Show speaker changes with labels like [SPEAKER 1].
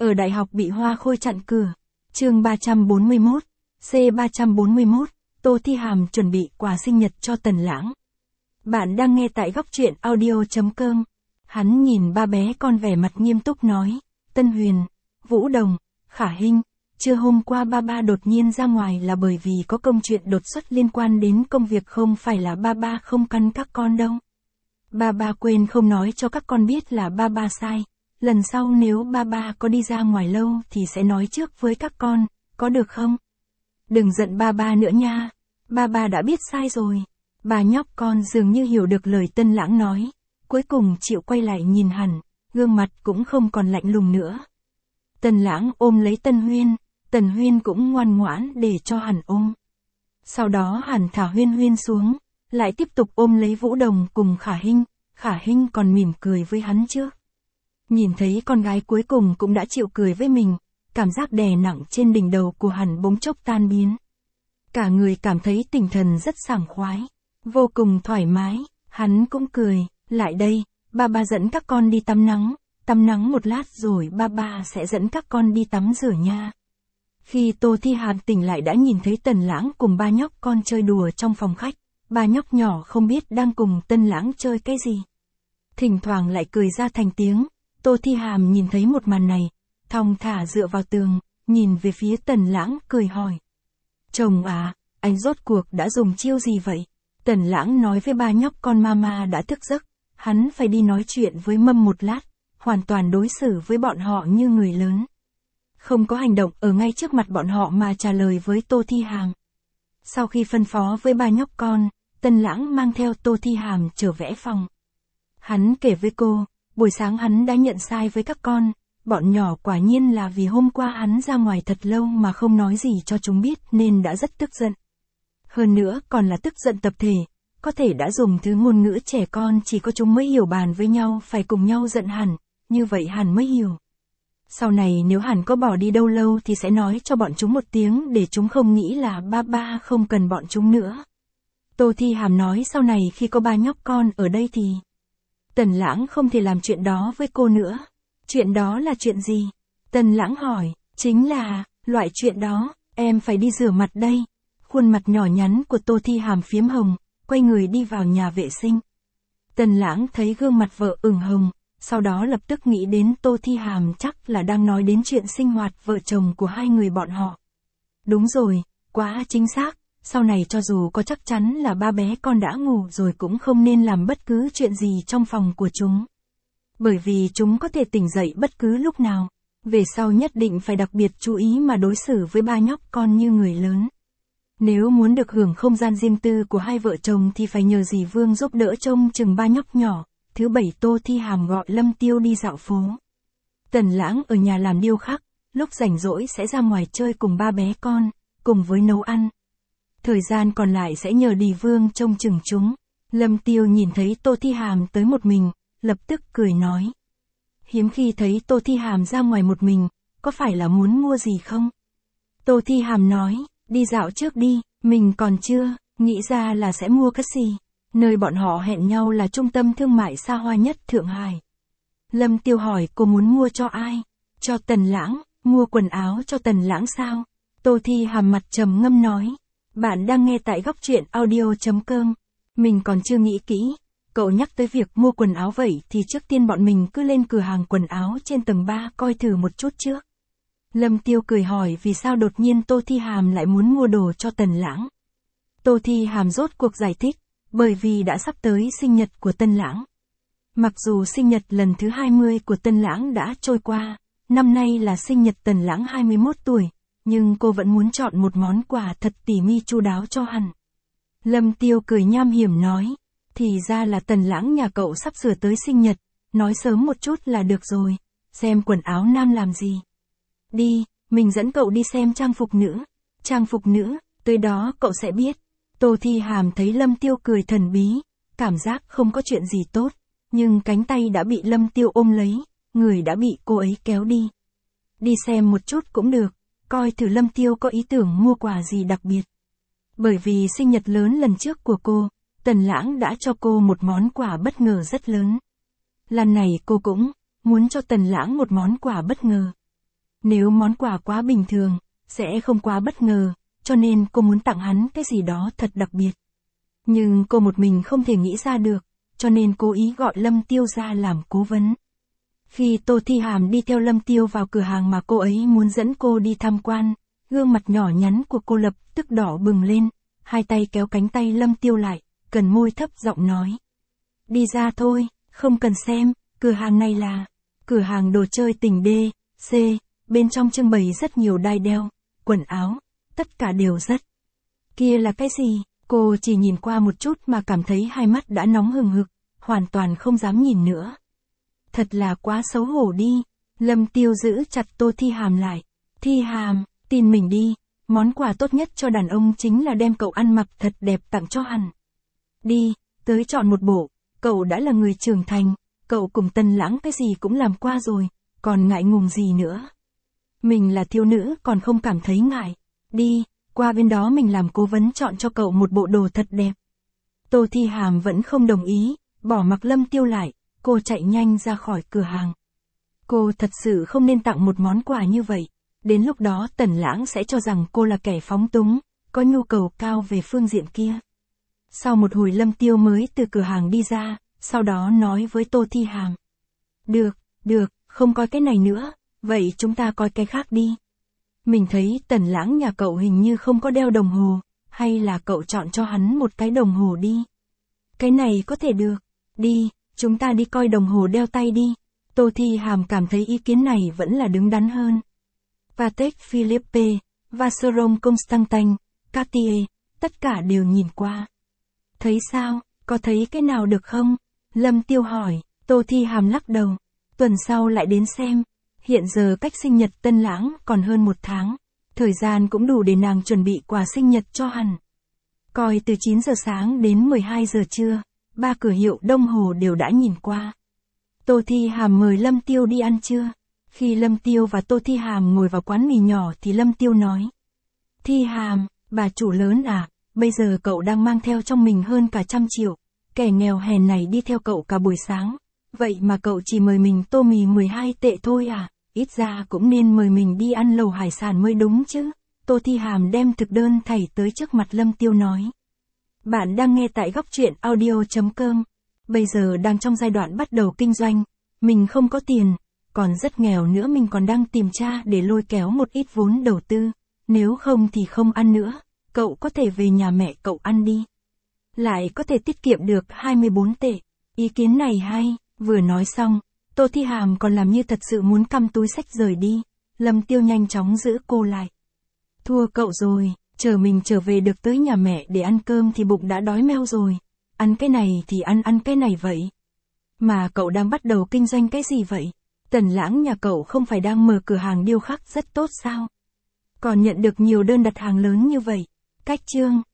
[SPEAKER 1] Ở đại học bị Hoa Khôi chặn cửa. Chương 341, C341, Tô Thi Hàm chuẩn bị quà sinh nhật cho Tần Lãng. Bạn đang nghe tại góc truyện audio.com. Hắn nhìn ba bé con vẻ mặt nghiêm túc nói, Tân Huyền, Vũ Đồng, Khả Hinh, trưa hôm qua ba đột nhiên ra ngoài là bởi vì có công chuyện đột xuất liên quan đến công việc, không phải là ba không căn các con đâu. Ba quên không nói cho các con biết là ba sai. Lần sau nếu ba có đi ra ngoài lâu thì sẽ nói trước với các con, có được không? Đừng giận ba nữa nha. Ba đã biết sai rồi. Bà nhóc con dường như hiểu được lời Tân Lãng nói. Cuối cùng chịu quay lại nhìn hẳn, gương mặt cũng không còn lạnh lùng nữa. Tần Lãng ôm lấy Tân Huyên, Tần Huyên cũng ngoan ngoãn để cho hẳn ôm. Sau đó hẳn thả Huyên xuống, lại tiếp tục ôm lấy Vũ Đồng cùng Khả Hinh còn mỉm cười với hắn trước. Nhìn thấy con gái cuối cùng cũng đã chịu cười với mình, cảm giác đè nặng trên đỉnh đầu của hắn bỗng chốc tan biến. Cả người cảm thấy tinh thần rất sảng khoái, vô cùng thoải mái, hắn cũng cười, lại đây, ba dẫn các con đi tắm nắng một lát rồi ba sẽ dẫn các con đi tắm rửa nha. Khi Tô Thi Hàm tỉnh lại đã nhìn thấy Tần Lãng cùng ba nhóc con chơi đùa trong phòng khách, ba nhóc nhỏ không biết đang cùng Tân Lãng chơi cái gì. Thỉnh thoảng lại cười ra thành tiếng. Tô Thi Hàm nhìn thấy một màn này, thong thả dựa vào tường, nhìn về phía Tần Lãng cười hỏi. Chồng à, anh rốt cuộc đã dùng chiêu gì vậy? Tần Lãng nói với ba nhóc con mama đã thức giấc, hắn phải đi nói chuyện với Mâm một lát, hoàn toàn đối xử với bọn họ như người lớn. Không có hành động ở ngay trước mặt bọn họ mà trả lời với Tô Thi Hàm. Sau khi phân phó với ba nhóc con, Tần Lãng mang theo Tô Thi Hàm trở về phòng. Hắn kể với cô. Buổi sáng hắn đã nhận sai với các con, bọn nhỏ quả nhiên là vì hôm qua hắn ra ngoài thật lâu mà không nói gì cho chúng biết nên đã rất tức giận. Hơn nữa còn là tức giận tập thể, có thể đã dùng thứ ngôn ngữ trẻ con chỉ có chúng mới hiểu, bàn với nhau phải cùng nhau giận hẳn, như vậy hẳn mới hiểu. Sau này nếu hẳn có bỏ đi đâu lâu thì sẽ nói cho bọn chúng một tiếng để chúng không nghĩ là ba không cần bọn chúng nữa. Tô Thi Hàm nói sau này khi có ba nhóc con ở đây thì Tần Lãng không thể làm chuyện đó với cô nữa. Chuyện đó là chuyện gì? Tần Lãng hỏi, chính là, loại chuyện đó, em phải đi rửa mặt đây. Khuôn mặt nhỏ nhắn của Tô Thi Hàm phiếm hồng, quay người đi vào nhà vệ sinh. Tần Lãng thấy gương mặt vợ ửng hồng, sau đó lập tức nghĩ đến Tô Thi Hàm chắc là đang nói đến chuyện sinh hoạt vợ chồng của hai người bọn họ. Đúng rồi, quá chính xác. Sau này cho dù có chắc chắn là ba bé con đã ngủ rồi cũng không nên làm bất cứ chuyện gì trong phòng của chúng. Bởi vì chúng có thể tỉnh dậy bất cứ lúc nào. Về sau nhất định phải đặc biệt chú ý mà đối xử với ba nhóc con như người lớn. Nếu muốn được hưởng không gian riêng tư của hai vợ chồng thì phải nhờ dì Vương giúp đỡ trông chừng ba nhóc nhỏ. Thứ bảy Tô Thi Hàm gọi Lâm Tiêu đi dạo phố. Tần Lãng ở nhà làm điêu khắc, lúc rảnh rỗi sẽ ra ngoài chơi cùng ba bé con, cùng với nấu ăn. Thời gian còn lại sẽ nhờ Đì Vương trông chừng chúng. Lâm Tiêu nhìn thấy Tô Thi Hàm tới một mình, lập tức cười nói. Hiếm khi thấy Tô Thi Hàm ra ngoài một mình, có phải là muốn mua gì không? Tô Thi Hàm nói, đi dạo trước đi, mình còn chưa, nghĩ ra là sẽ mua cái gì. Nơi bọn họ hẹn nhau là trung tâm thương mại xa hoa nhất Thượng Hải. Lâm Tiêu hỏi cô muốn mua cho ai? Cho Tần Lãng, mua quần áo cho Tần Lãng sao? Tô Thi Hàm mặt trầm ngâm nói. Bạn đang nghe tại góc truyện audio.com. Mình còn chưa nghĩ kỹ. Cậu nhắc tới việc mua quần áo vậy thì trước tiên bọn mình cứ lên cửa hàng quần áo trên tầng 3 coi thử một chút trước. Lâm Tiêu cười hỏi vì sao đột nhiên Tô Thi Hàm lại muốn mua đồ cho Tần Lãng. Tô Thi Hàm rốt cuộc giải thích, bởi vì đã sắp tới sinh nhật của Tân Lãng. Mặc dù sinh nhật lần thứ 20 của Tân Lãng đã trôi qua, năm nay là sinh nhật Tần Lãng 21 tuổi. Nhưng cô vẫn muốn chọn một món quà thật tỉ mỉ chu đáo cho hắn. Lâm Tiêu cười nham hiểm nói, thì ra là Tần Lãng nhà cậu sắp sửa tới sinh nhật, nói sớm một chút là được rồi, xem quần áo nam làm gì. Đi, mình dẫn cậu đi xem trang phục nữ. Trang phục nữ, tới đó cậu sẽ biết. Tô Thi Hàm thấy Lâm Tiêu cười thần bí, cảm giác không có chuyện gì tốt, nhưng cánh tay đã bị Lâm Tiêu ôm lấy, người đã bị cô ấy kéo đi. Đi xem một chút cũng được. Coi thử Lâm Tiêu có ý tưởng mua quà gì đặc biệt. Bởi vì sinh nhật lớn lần trước của cô, Tần Lãng đã cho cô một món quà bất ngờ rất lớn. Lần này cô cũng muốn cho Tần Lãng một món quà bất ngờ. Nếu món quà quá bình thường, sẽ không quá bất ngờ, cho nên cô muốn tặng hắn cái gì đó thật đặc biệt. Nhưng cô một mình không thể nghĩ ra được, cho nên cố ý gọi Lâm Tiêu ra làm cố vấn. Khi Tô Thi Hàm đi theo Lâm Tiêu vào cửa hàng mà cô ấy muốn dẫn cô đi tham quan, gương mặt nhỏ nhắn của cô lập tức đỏ bừng lên, hai tay kéo cánh tay Lâm Tiêu lại, cần môi thấp giọng nói. Đi ra thôi, không cần xem, cửa hàng này là cửa hàng đồ chơi tình D.C, bên trong trưng bày rất nhiều đai đeo, quần áo, tất cả đều rất. Kia là cái gì? Cô chỉ nhìn qua một chút mà cảm thấy hai mắt đã nóng hừng hực, hoàn toàn không dám nhìn nữa. Thật là quá xấu hổ đi. Lâm Tiêu giữ chặt Tô Thi Hàm lại. Thi Hàm, tin mình đi, món quà tốt nhất cho đàn ông chính là đem cậu ăn mặc thật đẹp tặng cho hắn. Đi, tới chọn một bộ, cậu đã là người trưởng thành, cậu cùng Tần Lãng cái gì cũng làm qua rồi, còn ngại ngùng gì nữa. Mình là thiếu nữ còn không cảm thấy ngại. Đi, qua bên đó mình làm cố vấn chọn cho cậu một bộ đồ thật đẹp. Tô Thi Hàm vẫn không đồng ý, bỏ mặc Lâm Tiêu lại, cô chạy nhanh ra khỏi cửa hàng. Cô thật sự không nên tặng một món quà như vậy, đến lúc đó Tần Lãng sẽ cho rằng cô là kẻ phóng túng, có nhu cầu cao về phương diện kia. Sau một hồi Lâm Tiêu mới từ cửa hàng đi ra, sau đó nói với Tô Thi Hàm. Được, không coi cái này nữa, vậy chúng ta coi cái khác đi. Mình thấy Tần Lãng nhà cậu hình như không có đeo đồng hồ, hay là cậu chọn cho hắn một cái đồng hồ đi. Cái này có thể được, đi, chúng ta đi coi đồng hồ đeo tay đi. Tô Thi Hàm cảm thấy ý kiến này vẫn là đứng đắn hơn. Patek Philippe, Vacheron Constantin, Cartier, tất cả đều nhìn qua. Thấy sao, có thấy cái nào được không? Lâm Tiêu hỏi, Tô Thi Hàm lắc đầu. Tuần sau lại đến xem. Hiện giờ cách sinh nhật Tân Lãng còn hơn 1 tháng. Thời gian cũng đủ để nàng chuẩn bị quà sinh nhật cho hắn. Coi từ 9 giờ sáng đến 12 giờ trưa, 3 cửa hiệu đồng hồ đều đã nhìn qua. Tô Thi Hàm mời Lâm Tiêu đi ăn trưa. Khi Lâm Tiêu và Tô Thi Hàm ngồi vào quán mì nhỏ thì Lâm Tiêu nói. Thi Hàm, bà chủ lớn à, bây giờ cậu đang mang theo trong mình hơn cả 100 triệu. Kẻ nghèo hèn này đi theo cậu cả buổi sáng. Vậy mà cậu chỉ mời mình tô mì 12 tệ thôi à, ít ra cũng nên mời mình đi ăn lẩu hải sản mới đúng chứ. Tô Thi Hàm đem thực đơn thảy tới trước mặt Lâm Tiêu nói. Bạn đang nghe tại góc truyện audio.com. Bây giờ đang trong giai đoạn bắt đầu kinh doanh, mình không có tiền, còn rất nghèo nữa, mình còn đang tìm cha để lôi kéo một ít vốn đầu tư, nếu không thì không ăn nữa, cậu có thể về nhà mẹ cậu ăn đi. Lại có thể tiết kiệm được 24 tệ, ý kiến này hay. Vừa nói xong, Tô Thi Hàm còn làm như thật sự muốn căm túi xách rời đi. Lâm Tiêu nhanh chóng giữ cô lại. Thua cậu rồi, chờ mình trở về được tới nhà mẹ để ăn cơm thì bụng đã đói meo rồi. Ăn cái này thì ăn cái này vậy. Mà cậu đang bắt đầu kinh doanh cái gì vậy? Tần Lãng nhà cậu không phải đang mở cửa hàng điêu khắc rất tốt sao? Còn nhận được nhiều đơn đặt hàng lớn như vậy. Cách chương